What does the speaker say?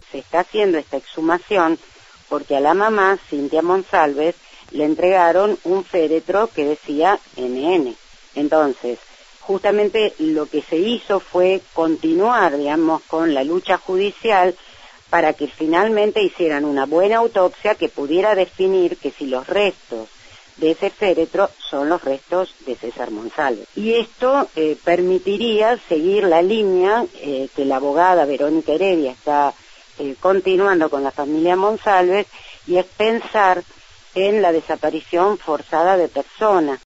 se está haciendo esta exhumación porque a la mamá, Cintia Monsalves, le entregaron un féretro que decía NN. Entonces, justamente lo que se hizo fue continuar, digamos, con la lucha judicial para que finalmente hicieran una buena autopsia que pudiera definir que si los restos de ese féretro son los restos de César Monsalves. Y esto permitiría seguir la línea que la abogada Verónica Heredia está continuando con la familia Monsalves, y es pensar en la desaparición forzada de personas.